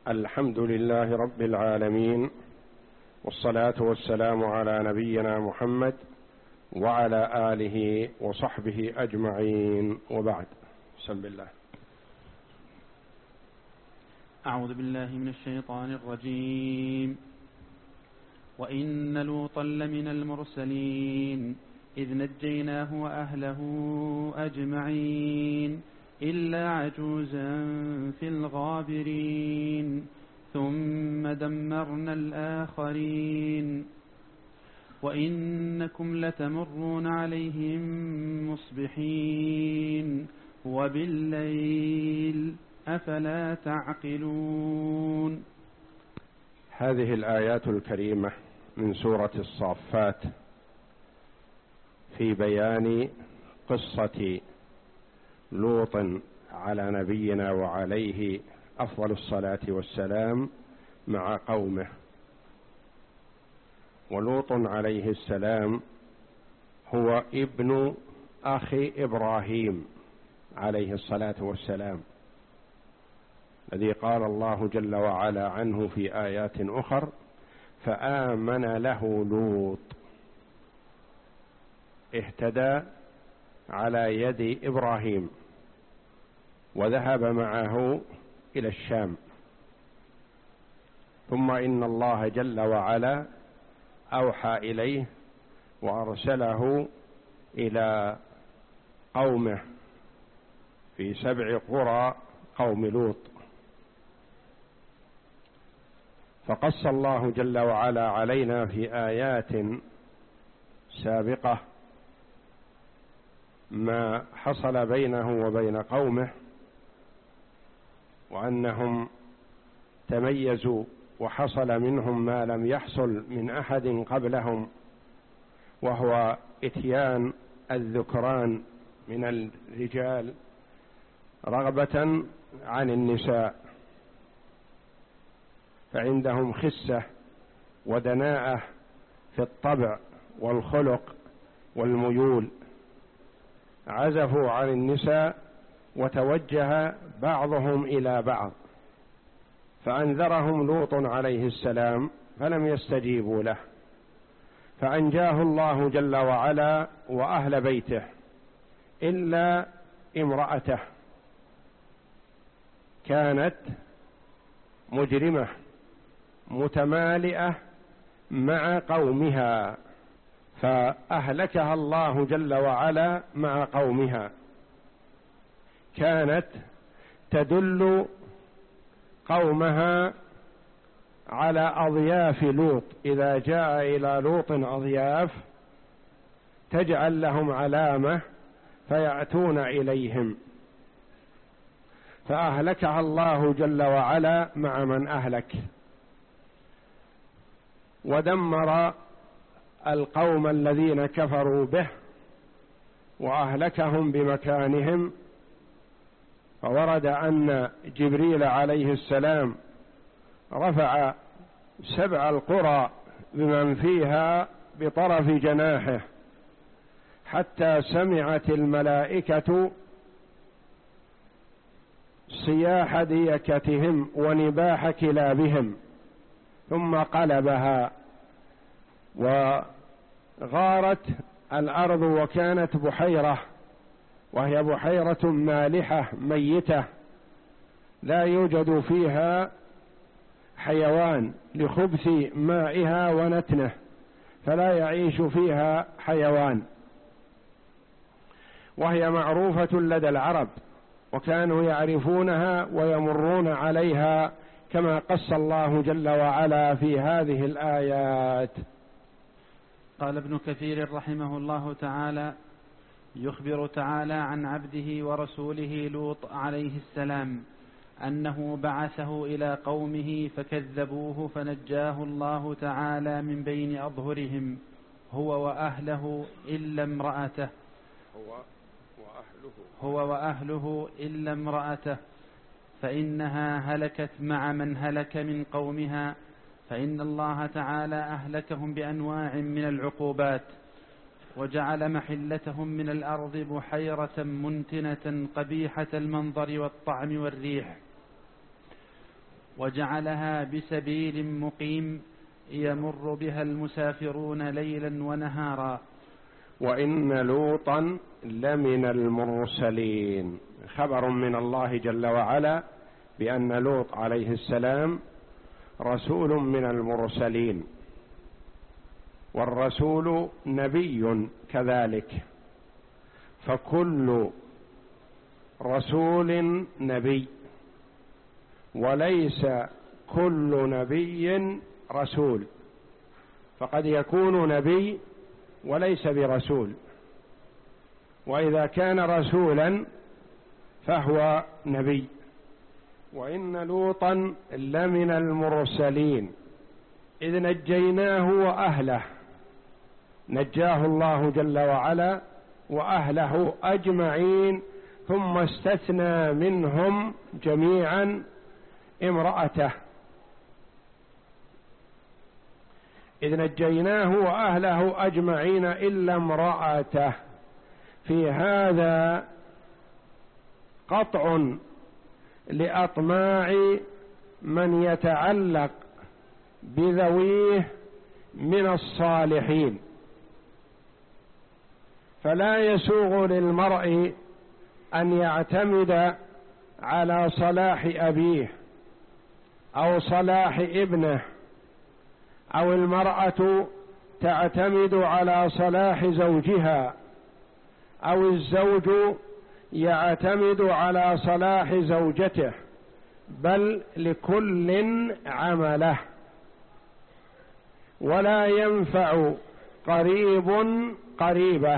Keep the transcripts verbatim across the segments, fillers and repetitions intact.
الحمد لله رب العالمين، والصلاة والسلام على نبينا محمد وعلى آله وصحبه أجمعين، وبعد. بسم الله. أعوذ بالله من الشيطان الرجيم. وإن لوطا لمن المرسلين إذ نجيناه وأهله أجمعين إلا عجوزا في الغابرين ثم دمرنا الآخرين وإنكم لتمرون عليهم مصبحين وبالليل أفلا تعقلون. هذه الآيات الكريمة من سورة الصافات في بيان قصة لوط على نبينا وعليه أفضل الصلاة والسلام مع قومه. ولوط عليه السلام هو ابن أخي إبراهيم عليه الصلاة والسلام، الذي قال الله جل وعلا عنه في آيات أخر: فآمن له لوط، اهتدى على يد إبراهيم وذهب معه إلى الشام. ثم إن الله جل وعلا أوحى إليه وأرسله إلى قومه في سبع قرى قوم لوط. فقص الله جل وعلا علينا في آيات سابقة ما حصل بينه وبين قومه، وأنهم تميزوا وحصل منهم ما لم يحصل من أحد قبلهم، وهو إتيان الذكران من الرجال رغبة عن النساء، فعندهم خسة ودناءة في الطبع والخلق والميول، عزفوا عن النساء وتوجه بعضهم إلى بعض، فأنذرهم لوط عليه السلام فلم يستجيبوا له، فأنجاه الله جل وعلا وأهل بيته إلا امرأته، كانت مجرمة متمالئة مع قومها، فأهلكها الله جل وعلا مع قومها. كانت تدل قومها على أضياف لوط، إذا جاء إلى لوط أضياف تجعل لهم علامة فيأتون إليهم، فأهلكها الله جل وعلا مع من أهلك، ودمر القوم الذين كفروا به وأهلكهم بمكانهم. فورد أن جبريل عليه السلام رفع سبع القرى بمن فيها بطرف جناحه، حتى سمعت الملائكة صياح ديكتهم ونباح كلابهم، ثم قلبها وغارت الأرض، وكانت بحيرة، وهي بحيرة مالحة ميتة لا يوجد فيها حيوان لخبث مائها ونتنه، فلا يعيش فيها حيوان، وهي معروفة لدى العرب، وكانوا يعرفونها ويمرون عليها كما قص الله جل وعلا في هذه الآيات. قال ابن كثير رحمه الله تعالى: يخبر تعالى عن عبده ورسوله لوط عليه السلام أنه بعثه إلى قومه فكذبوه فنجاه الله تعالى من بين أظهرهم هو وأهله إلا امرأته هو وأهله هو وأهله إلا امرأته فإنها هلكت مع من هلك من قومها، فإن الله تعالى أهلكهم بأنواع من العقوبات، وجعل محلتهم من الأرض بحيرة منتنة قبيحة المنظر والطعم والريح، وجعلها بسبيل مقيم يمر بها المسافرون ليلا ونهارا. وإن لوطا لمن المرسلين، خبر من الله جل وعلا بأن لوط عليه السلام رسول من المرسلين، والرسول نبي كذلك، فكل رسول نبي، وليس كل نبي رسول، فقد يكون نبي وليس برسول، وإذا كان رسولا فهو نبي. وإن لوطا لمن المرسلين إذ نجيناه وأهله، نجاه الله جل وعلا وأهله أجمعين، ثم استثنى منهم جميعا امرأته، إذ نجيناه وأهله أجمعين إلا امرأته. في هذا قطع لأطماع من يتعلق بذويه من الصالحين، فلا يسوغ للمرء أن يعتمد على صلاح أبيه أو صلاح ابنه، أو المرأة تعتمد على صلاح زوجها، أو الزوج يعتمد على صلاح زوجته، بل لكل عمله. ولا ينفع قريب قريبه،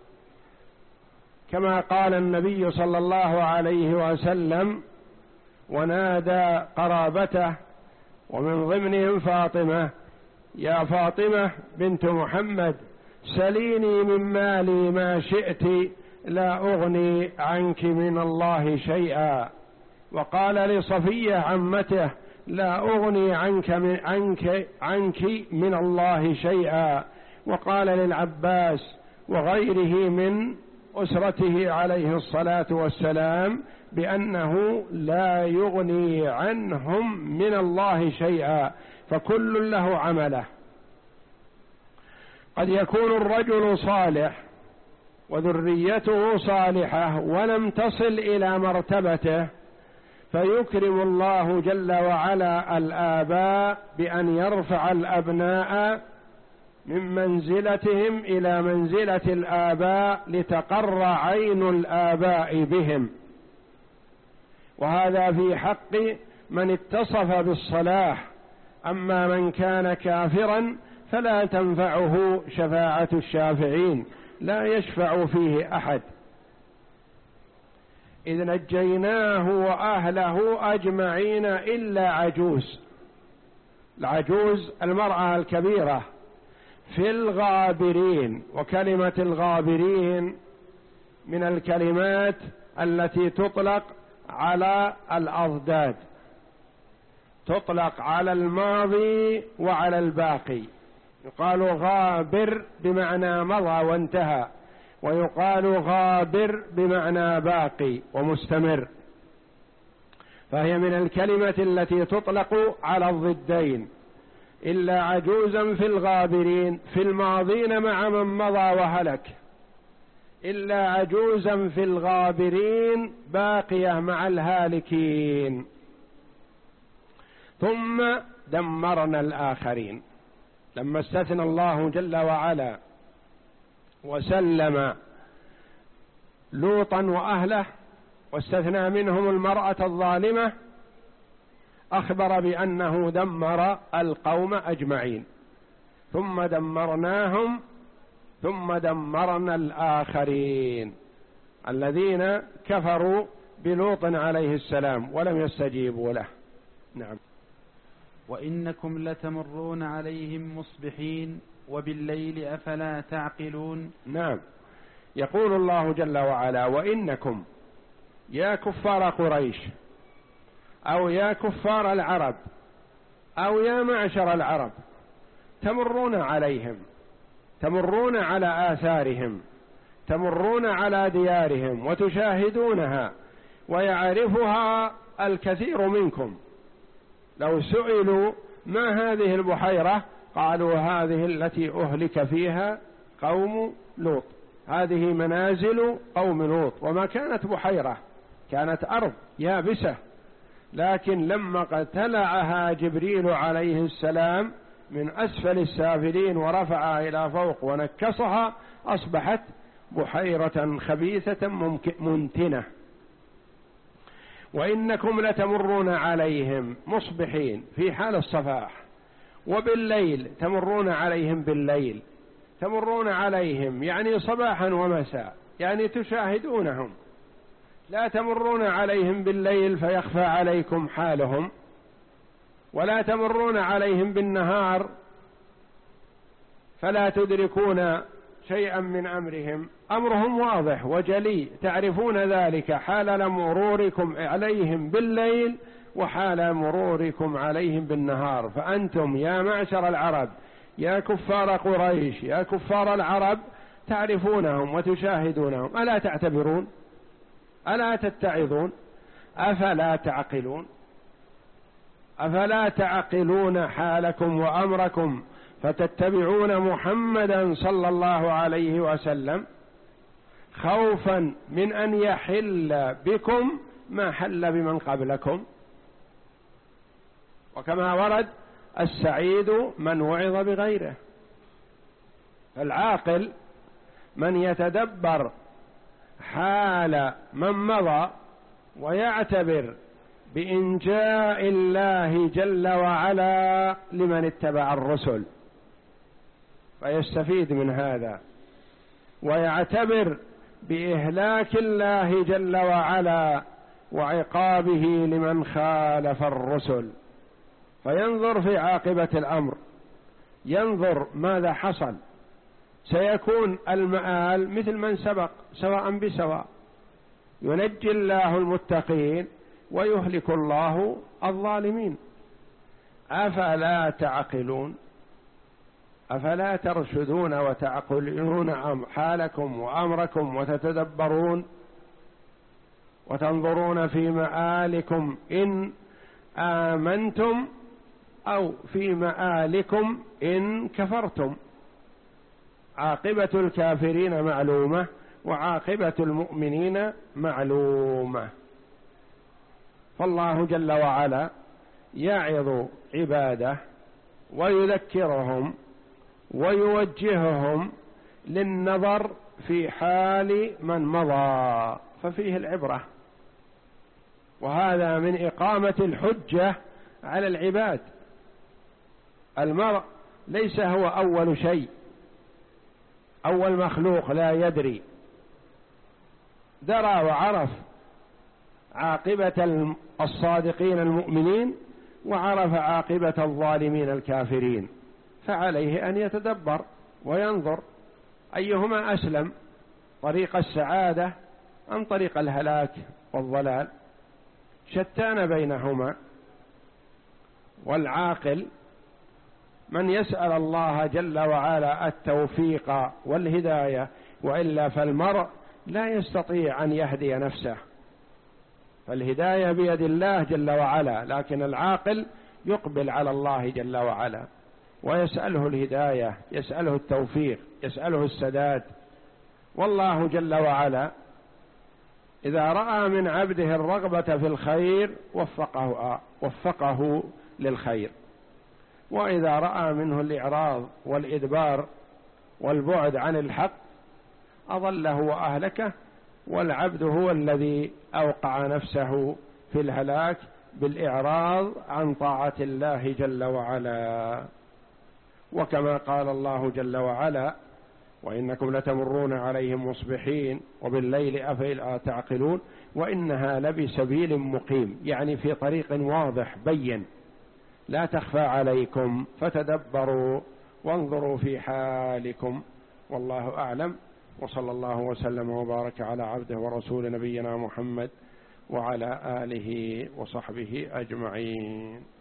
كما قال النبي صلى الله عليه وسلم ونادى قرابته ومن ضمنهم فاطمة: يا فاطمة بنت محمد سليني من مالي ما شئت لا أغني عنك من الله شيئا. وقال لصفية عمته: لا أغني عنك من, عنك, عنك من الله شيئا. وقال للعباس وغيره من أسرته عليه الصلاة والسلام بأنه لا يغني عنهم من الله شيئا، فكل له عمله. قد يكون الرجل صالح وذريته صالحة ولم تصل إلى مرتبته، فيكرم الله جل وعلا الآباء بأن يرفع الأبناء من منزلتهم إلى منزلة الآباء لتقر عين الآباء بهم، وهذا في حق من اتصف بالصلاح. أما من كان كافرا فلا تنفعه شفاعة الشافعين، لا يشفع فيه أحد. إذ نجيناه وأهله أجمعين إلا عجوز، العجوز المرأة الكبيرة، في الغابرين. وكلمة الغابرين من الكلمات التي تطلق على الأضداد، تطلق على الماضي وعلى الباقي. يقال غابر بمعنى مضى وانتهى، ويقال غابر بمعنى باقي ومستمر، فهي من الكلمة التي تطلق على الضدين. إلا عجوزا في الغابرين، في الماضين مع من مضى وهلك، إلا عجوزا في الغابرين باقية مع الهالكين. ثم دمرنا الآخرين، لما استثنى الله جل وعلا وسلم لوطا وأهله واستثنى منهم المرأة الظالمة، أخبر بأنه دمر القوم أجمعين، ثم دمرناهم ثم دمرنا الآخرين الذين كفروا بلوط عليه السلام ولم يستجيبوا له. نعم. وإنكم لتمرون عليهم مصبحين وبالليل أفلا تعقلون. نعم، يقول الله جل وعلا: وإنكم يا كفار قريش، أو يا كفار العرب، أو يا معشر العرب، تمرون عليهم، تمرون على آثارهم، تمرون على ديارهم وتشاهدونها، ويعرفها الكثير منكم، لو سئلوا ما هذه البحيرة قالوا هذه التي أهلك فيها قوم لوط، هذه منازل قوم لوط. وما كانت بحيرة، كانت أرض يابسة، لكن لما اقتلعها جبريل عليه السلام من أسفل السافلين ورفعها إلى فوق ونكصها أصبحت بحيرة خبيثة منتنة. وإنكم لتمرون عليهم مصبحين في حال الصباح، وبالليل تمرون عليهم بالليل، تمرون عليهم يعني صباحا ومساء، يعني تشاهدونهم، لا تمرون عليهم بالليل فيخفى عليكم حالهم، ولا تمرون عليهم بالنهار فلا تدركون شيئا من أمرهم. أمرهم واضح وجلي، تعرفون ذلك حال مروركم عليهم بالليل وحال مروركم عليهم بالنهار. فأنتم يا معشر العرب، يا كفار قريش، يا كفار العرب، تعرفونهم وتشاهدونهم، ألا تعتبرون؟ ألا تتعظون؟ أفلا تعقلون؟ أفلا تعقلون حالكم وأمركم فتتبعون محمدا صلى الله عليه وسلم خوفا من أن يحل بكم ما حل بمن قبلكم؟ وكما ورد السعيد من وعظ بغيره. العاقل من يتدبر حال من مضى ويعتبر بإنجاء الله جل وعلا لمن اتبع الرسل، فيستفيد من هذا، ويعتبر بإهلاك الله جل وعلا وعقابه لمن خالف الرسل، فينظر في عاقبة الأمر، ينظر ماذا حصل، سيكون المآل مثل من سبق سواء بسواء، ينجي الله المتقين ويهلك الله الظالمين. أفلا تعقلون؟ أفلا ترشدون وتعقلون حالكم وأمركم وتتدبرون وتنظرون في مآلكم إن آمنتم أو في مآلكم إن كفرتم؟ عاقبة الكافرين معلومة وعاقبة المؤمنين معلومة. فالله جل وعلا يعظ عباده ويذكرهم ويوجههم للنظر في حال من مضى، ففيه العبرة، وهذا من إقامة الحجة على العباد. المرء ليس هو أول شيء، أول مخلوق لا يدري، درى وعرف عاقبة الصادقين المؤمنين وعرف عاقبة الظالمين الكافرين، فعليه أن يتدبر وينظر أيهما أسلم، طريق السعادة أم طريق الهلاك والضلال، شتان بينهما. والعاقل من يسأل الله جل وعلا التوفيق والهداية، وإلا فالمرء لا يستطيع أن يهدي نفسه، فالهداية بيد الله جل وعلا، لكن العاقل يقبل على الله جل وعلا ويسأله الهداية، يسأله التوفيق، يسأله السداد. والله جل وعلا إذا رأى من عبده الرغبة في الخير وفقه, وفقه للخير، وإذا رأى منه الإعراض والإدبار والبعد عن الحق أضله وأهلكه، والعبد هو الذي أوقع نفسه في الهلاك بالإعراض عن طاعة الله جل وعلا. وكما قال الله جل وعلا: وإنكم لتمرون عليهم مصبحين وبالليل أفلا تعقلون، وإنها لبسبيل مقيم، يعني في طريق واضح بين لا تخفى عليكم، فتدبروا وانظروا في حالكم. والله أعلم، وصلى الله وسلم وبارك على عبده ورسول نبينا محمد وعلى آله وصحبه أجمعين.